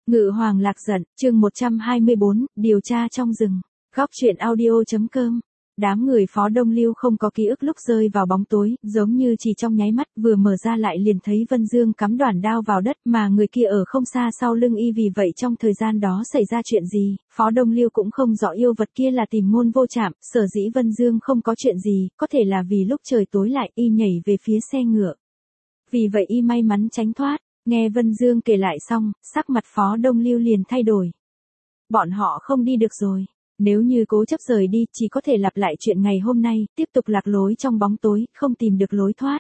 Ngự hoàng lạc giận, chương 124, điều tra trong rừng. Góc truyện audio.com. Đám người Phó Đông Lưu không có ký ức lúc rơi vào bóng tối, giống như chỉ trong nháy mắt, vừa mở ra lại liền thấy Vân Dương cắm đoản đao vào đất, mà người kia ở không xa sau lưng y. Vì vậy trong thời gian đó xảy ra chuyện gì, Phó Đông Lưu cũng không rõ. Yêu vật kia là tìm Ngôn Vô Trạm, sở dĩ Vân Dương không có chuyện gì, có thể là vì lúc trời tối lại y nhảy về phía xe ngựa. Vì vậy y may mắn tránh thoát. Nghe Vân Dương kể lại xong, sắc mặt Phó Đông Lưu liền thay đổi. Bọn họ không đi được rồi. Nếu như cố chấp rời đi, chỉ có thể lặp lại chuyện ngày hôm nay, tiếp tục lạc lối trong bóng tối, không tìm được lối thoát.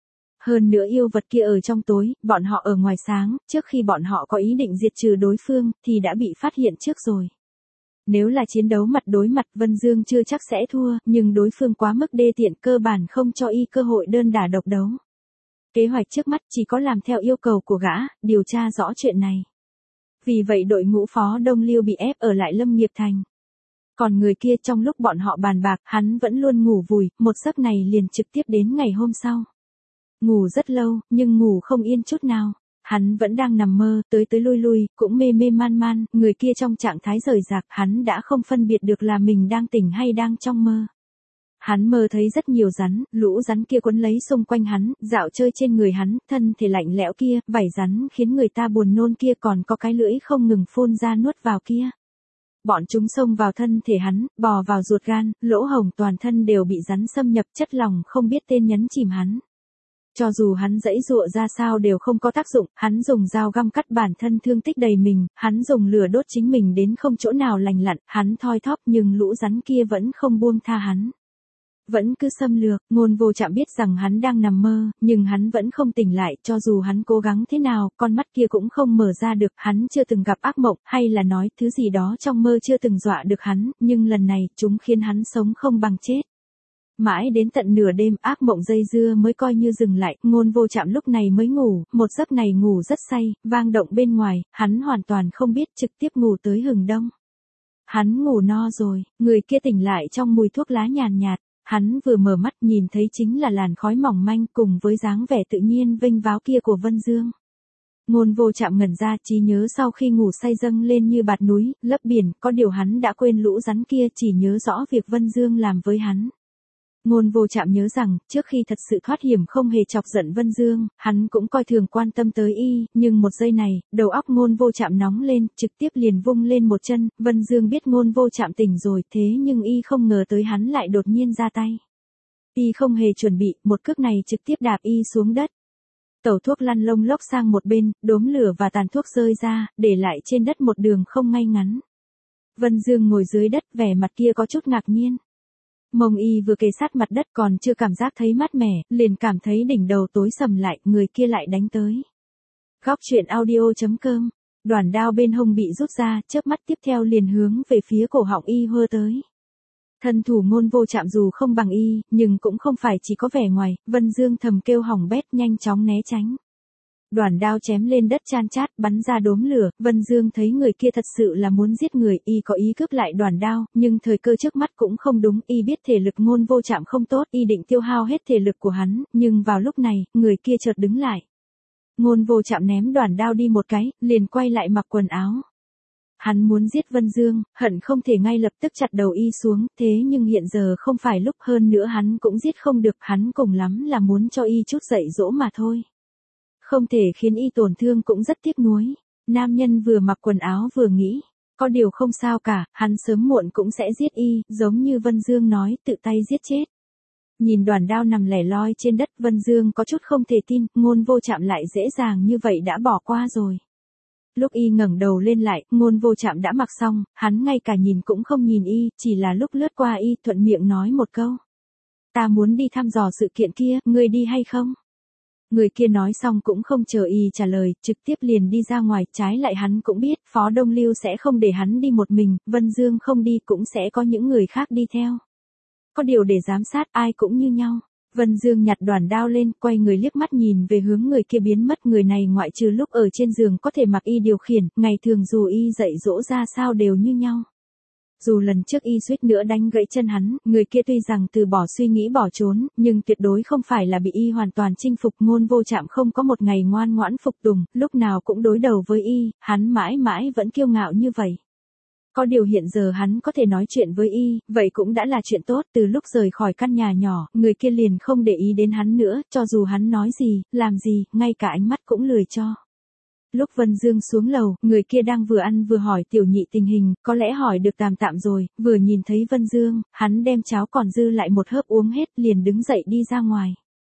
Hơn nữa yêu vật kia ở trong tối, bọn họ ở ngoài sáng, trước khi bọn họ có ý định diệt trừ đối phương, thì đã bị phát hiện trước rồi. Nếu là chiến đấu mặt đối mặt, Vân Dương chưa chắc sẽ thua, nhưng đối phương quá mức đê tiện, cơ bản không cho y cơ hội đơn đả độc đấu. Kế hoạch trước mắt chỉ có làm theo yêu cầu của gã, điều tra rõ chuyện này. Vì vậy đội ngũ Phó Đông Lưu bị ép ở lại Lâm Nghiệp Thành. Còn người kia trong lúc bọn họ bàn bạc, hắn vẫn luôn ngủ vùi, một giấc này liền trực tiếp đến ngày hôm sau. Ngủ rất lâu, nhưng ngủ không yên chút nào. Hắn vẫn đang nằm mơ, tới lui lui, cũng mê mê man man, người kia trong trạng thái rời rạc, hắn đã không phân biệt được là mình đang tỉnh hay đang trong mơ. Hắn mơ thấy rất nhiều rắn, lũ rắn kia quấn lấy xung quanh hắn, dạo chơi trên người hắn, thân thể lạnh lẽo kia, vảy rắn khiến người ta buồn nôn kia, còn có cái lưỡi không ngừng phun ra nuốt vào kia. Bọn chúng xông vào thân thể hắn, bò vào ruột gan, lỗ hổng toàn thân đều bị rắn xâm nhập, chất lỏng không biết tên nhấn chìm hắn. Cho dù hắn giãy giụa ra sao đều không có tác dụng, hắn dùng dao găm cắt bản thân thương tích đầy mình, hắn dùng lửa đốt chính mình đến không chỗ nào lành lặn, hắn thoi thóp nhưng lũ rắn kia vẫn không buông tha hắn. Vẫn cứ xâm lược. Ngôn Vô Trạm biết rằng hắn đang nằm mơ, nhưng hắn vẫn không tỉnh lại, cho dù hắn cố gắng thế nào, con mắt kia cũng không mở ra được, hắn chưa từng gặp ác mộng, hay là nói, thứ gì đó trong mơ chưa từng dọa được hắn, nhưng lần này, chúng khiến hắn sống không bằng chết. Mãi đến tận nửa đêm, ác mộng dây dưa mới coi như dừng lại, Ngôn Vô Trạm lúc này mới ngủ, một giấc này ngủ rất say, vang động bên ngoài, hắn hoàn toàn không biết, trực tiếp ngủ tới hừng đông. Hắn ngủ no rồi, người kia tỉnh lại trong mùi thuốc lá nhàn nhạt. Hắn vừa mở mắt nhìn thấy chính là làn khói mỏng manh cùng với dáng vẻ tự nhiên vênh váo kia của Vân Dương. Ngôn Vô Trạm ngẩn ra, trí nhớ sau khi ngủ say dâng lên như bạt núi, lấp biển, có điều hắn đã quên lũ rắn kia, chỉ nhớ rõ việc Vân Dương làm với hắn. Ngôn Vô Trạm nhớ rằng, trước khi thật sự thoát hiểm không hề chọc giận Vân Dương, hắn cũng coi thường quan tâm tới y, nhưng một giây này, đầu óc Ngôn Vô Trạm nóng lên, trực tiếp liền vung lên một chân, Vân Dương biết Ngôn Vô Trạm tỉnh rồi, thế nhưng y không ngờ tới hắn lại đột nhiên ra tay. Y không hề chuẩn bị, một cước này trực tiếp đạp y xuống đất. Tẩu thuốc lăn lông lốc sang một bên, đốm lửa và tàn thuốc rơi ra, để lại trên đất một đường không ngay ngắn. Vân Dương ngồi dưới đất, vẻ mặt kia có chút ngạc nhiên. Mông y vừa kề sát mặt đất còn chưa cảm giác thấy mát mẻ, liền cảm thấy đỉnh đầu tối sầm lại, người kia lại đánh tới. Góc truyện audio.com. Đoản đao bên hông bị rút ra, chớp mắt tiếp theo liền hướng về phía cổ họng y hơ tới. Thân thủ Ngôn Vô Trạm dù không bằng y, nhưng cũng không phải chỉ có vẻ ngoài, Vân Dương thầm kêu hỏng bét, nhanh chóng né tránh. Đoản đao chém lên đất chan chát, bắn ra đốm lửa, Vân Dương thấy người kia thật sự là muốn giết người, y có ý cướp lại đoản đao, nhưng thời cơ trước mắt cũng không đúng, y biết thể lực Ngôn Vô Trạm không tốt, y định tiêu hao hết thể lực của hắn, nhưng vào lúc này, người kia chợt đứng lại. Ngôn Vô Trạm ném đoản đao đi một cái, liền quay lại mặc quần áo. Hắn muốn giết Vân Dương, hận không thể ngay lập tức chặt đầu y xuống, thế nhưng hiện giờ không phải lúc, hơn nữa hắn cũng giết không được, hắn cùng lắm là muốn cho y chút dạy dỗ mà thôi. Không thể khiến y tổn thương cũng rất tiếc nuối. Nam nhân vừa mặc quần áo vừa nghĩ, có điều không sao cả, hắn sớm muộn cũng sẽ giết y, giống như Vân Dương nói, tự tay giết chết. Nhìn đoản đao nằm lẻ loi trên đất, Vân Dương có chút không thể tin, Ngôn Vô Trạm lại dễ dàng như vậy đã bỏ qua rồi. Lúc y ngẩng đầu lên lại, Ngôn Vô Trạm đã mặc xong, hắn ngay cả nhìn cũng không nhìn y, chỉ là lúc lướt qua y, thuận miệng nói một câu. Ta muốn đi thăm dò sự kiện kia, ngươi đi hay không? Người kia nói xong cũng không chờ y trả lời, trực tiếp liền đi ra ngoài, trái lại hắn cũng biết, Phó Đông Lưu sẽ không để hắn đi một mình, Vân Dương không đi cũng sẽ có những người khác đi theo. Có điều để giám sát, ai cũng như nhau. Vân Dương nhặt đoản đao lên, quay người liếc mắt nhìn về hướng người kia biến mất, người này ngoại trừ lúc ở trên giường có thể mặc y điều khiển, ngày thường dù y dạy dỗ ra sao đều như nhau. Dù lần trước y suýt nữa đánh gãy chân hắn, người kia tuy rằng từ bỏ suy nghĩ bỏ trốn, nhưng tuyệt đối không phải là bị y hoàn toàn chinh phục. Ngôn Vô Trạm không có một ngày ngoan ngoãn phục tùng, lúc nào cũng đối đầu với y, hắn mãi mãi vẫn kiêu ngạo như vậy. Có điều hiện giờ hắn có thể nói chuyện với y, vậy cũng đã là chuyện tốt. Từ lúc rời khỏi căn nhà nhỏ, người kia liền không để ý đến hắn nữa, cho dù hắn nói gì, làm gì, ngay cả ánh mắt cũng lười cho. Lúc Vân Dương xuống lầu, người kia đang vừa ăn vừa hỏi Tiểu Nhị tình hình, có lẽ hỏi được tạm tạm rồi, vừa nhìn thấy Vân Dương, hắn đem cháo còn dư lại một hớp uống hết, liền đứng dậy đi ra ngoài.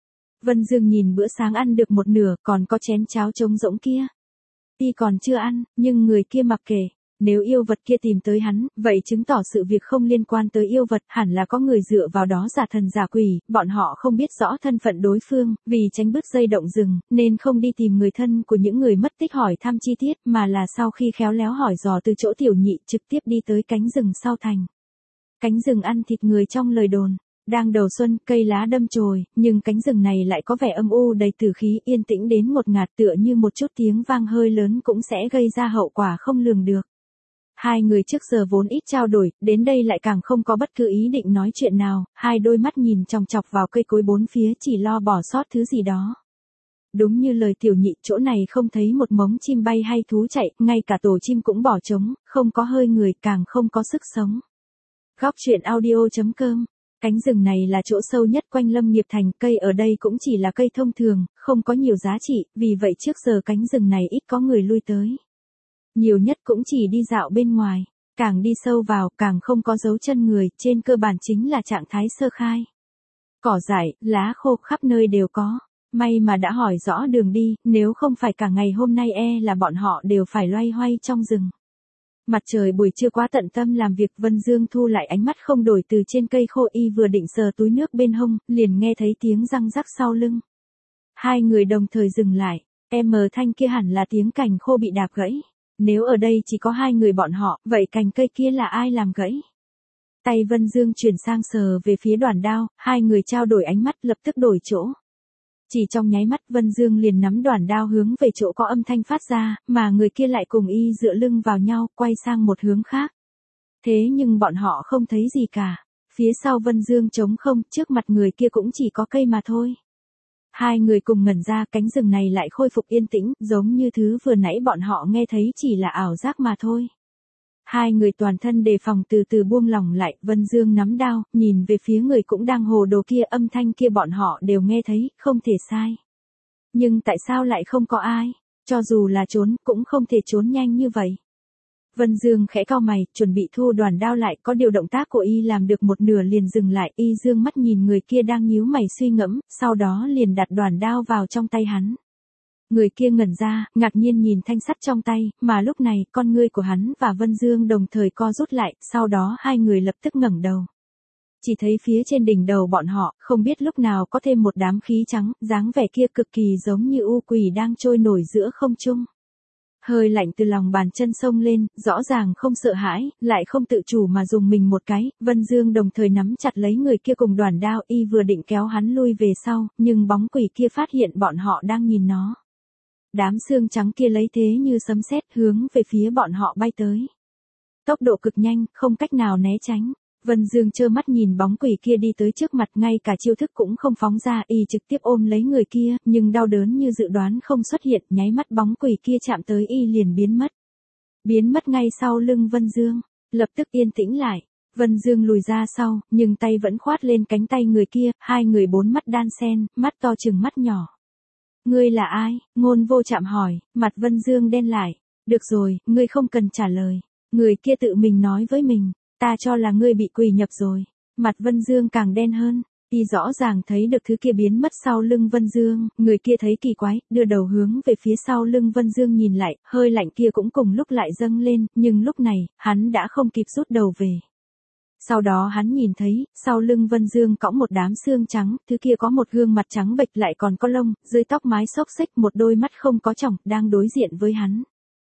Vân Dương nhìn bữa sáng ăn được một nửa, còn có chén cháo trống rỗng kia. Y còn chưa ăn, nhưng người kia mặc kệ. Nếu yêu vật kia tìm tới hắn, vậy chứng tỏ sự việc không liên quan tới yêu vật, hẳn là có người dựa vào đó giả thần giả quỷ, bọn họ không biết rõ thân phận đối phương, vì tránh bứt dây động rừng, nên không đi tìm người thân của những người mất tích hỏi thăm chi tiết, mà là sau khi khéo léo hỏi dò từ chỗ Tiểu Nhị trực tiếp đi tới cánh rừng sau thành. Cánh rừng ăn thịt người trong lời đồn. Đang đầu xuân, cây lá đâm chồi, nhưng cánh rừng này lại có vẻ âm u đầy tử khí, yên tĩnh đến ngột ngạt, tựa như một chút tiếng vang hơi lớn cũng sẽ gây ra hậu quả không lường được. Hai người trước giờ vốn ít trao đổi, đến đây lại càng không có bất cứ ý định nói chuyện nào, hai đôi mắt nhìn chòng chọc vào cây cối bốn phía chỉ lo bỏ sót thứ gì đó. Đúng như lời Tiểu Nhị, chỗ này không thấy một mống chim bay hay thú chạy, ngay cả tổ chim cũng bỏ trống, không có hơi người, càng không có sức sống. Góc truyện audio.com. Cánh rừng này là chỗ sâu nhất quanh Lâm Nghiệp Thành, cây ở đây cũng chỉ là cây thông thường, không có nhiều giá trị, vì vậy trước giờ cánh rừng này ít có người lui tới. Nhiều nhất cũng chỉ đi dạo bên ngoài, càng đi sâu vào càng không có dấu chân người, trên cơ bản chính là trạng thái sơ khai. Cỏ dại, lá khô khắp nơi đều có, may mà đã hỏi rõ đường đi, nếu không phải cả ngày hôm nay là bọn họ đều phải loay hoay trong rừng. Mặt trời buổi trưa quá tận tâm làm việc, Vân Dương thu lại ánh mắt không đổi từ trên cây khô, y vừa định sờ túi nước bên hông, liền nghe thấy tiếng răng rắc sau lưng. Hai người đồng thời dừng lại, thanh kia hẳn là tiếng cành khô bị đạp gãy. Nếu ở đây chỉ có hai người bọn họ, vậy cành cây kia là ai làm gãy? Tay Vân Dương chuyển sang sờ về phía đoàn đao, hai người trao đổi ánh mắt lập tức đổi chỗ. Chỉ trong nháy mắt Vân Dương liền nắm đoàn đao hướng về chỗ có âm thanh phát ra, mà người kia lại cùng y dựa lưng vào nhau, quay sang một hướng khác. Thế nhưng bọn họ không thấy gì cả. Phía sau Vân Dương trống không, trước mặt người kia cũng chỉ có cây mà thôi. Hai người cùng ngẩn ra, cánh rừng này lại khôi phục yên tĩnh, giống như thứ vừa nãy bọn họ nghe thấy chỉ là ảo giác mà thôi. Hai người toàn thân đề phòng từ từ buông lỏng lại, Vân Dương nắm đao, nhìn về phía người cũng đang hồ đồ kia, âm thanh kia bọn họ đều nghe thấy, không thể sai. Nhưng tại sao lại không có ai? Cho dù là trốn, cũng không thể trốn nhanh như vậy. Vân Dương khẽ cau mày, chuẩn bị thu đoàn đao lại, có điều động tác của y làm được một nửa liền dừng lại, y dương mắt nhìn người kia đang nhíu mày suy ngẫm, sau đó liền đặt đoàn đao vào trong tay hắn. Người kia ngẩn ra, ngạc nhiên nhìn thanh sắt trong tay, mà lúc này, con ngươi của hắn và Vân Dương đồng thời co rút lại, sau đó hai người lập tức ngẩng đầu. Chỉ thấy phía trên đỉnh đầu bọn họ, không biết lúc nào có thêm một đám khí trắng, dáng vẻ kia cực kỳ giống như u quỷ đang trôi nổi giữa không trung. Hơi lạnh từ lòng bàn chân sông lên, rõ ràng không sợ hãi, lại không tự chủ mà dùng mình một cái, Vân Dương đồng thời nắm chặt lấy người kia cùng đoàn đao, y vừa định kéo hắn lui về sau, nhưng bóng quỷ kia phát hiện bọn họ đang nhìn nó. Đám xương trắng kia lấy thế như sấm sét hướng về phía bọn họ bay tới. Tốc độ cực nhanh, không cách nào né tránh. Vân Dương trơ mắt nhìn bóng quỷ kia đi tới trước mặt, ngay cả chiêu thức cũng không phóng ra, y trực tiếp ôm lấy người kia, nhưng đau đớn như dự đoán không xuất hiện, nháy mắt bóng quỷ kia chạm tới y liền biến mất. Biến mất ngay sau lưng Vân Dương, lập tức yên tĩnh lại. Vân Dương lùi ra sau, nhưng tay vẫn khoát lên cánh tay người kia, hai người bốn mắt đan sen, mắt to chừng mắt nhỏ. Ngươi là ai? Ngôn Vô Trạm hỏi, mặt Vân Dương đen lại. Được rồi, ngươi không cần trả lời. Người kia tự mình nói với mình, ta cho là ngươi bị quỷ nhập rồi. Mặt Vân Dương càng đen hơn, y rõ ràng thấy được thứ kia biến mất sau lưng Vân Dương, người kia thấy kỳ quái, đưa đầu hướng về phía sau lưng Vân Dương nhìn lại, hơi lạnh kia cũng cùng lúc lại dâng lên, nhưng lúc này, hắn đã không kịp rút đầu về. Sau đó hắn nhìn thấy, sau lưng Vân Dương cõng một đám xương trắng, thứ kia có một gương mặt trắng bệch lại còn có lông, dưới tóc mái xốc xếch, một đôi mắt không có tròng, đang đối diện với hắn.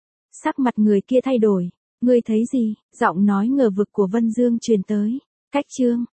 Sắc mặt người kia thay đổi, ngươi thấy gì? Giọng nói ngờ vực của Vân Dương truyền tới. Cách chương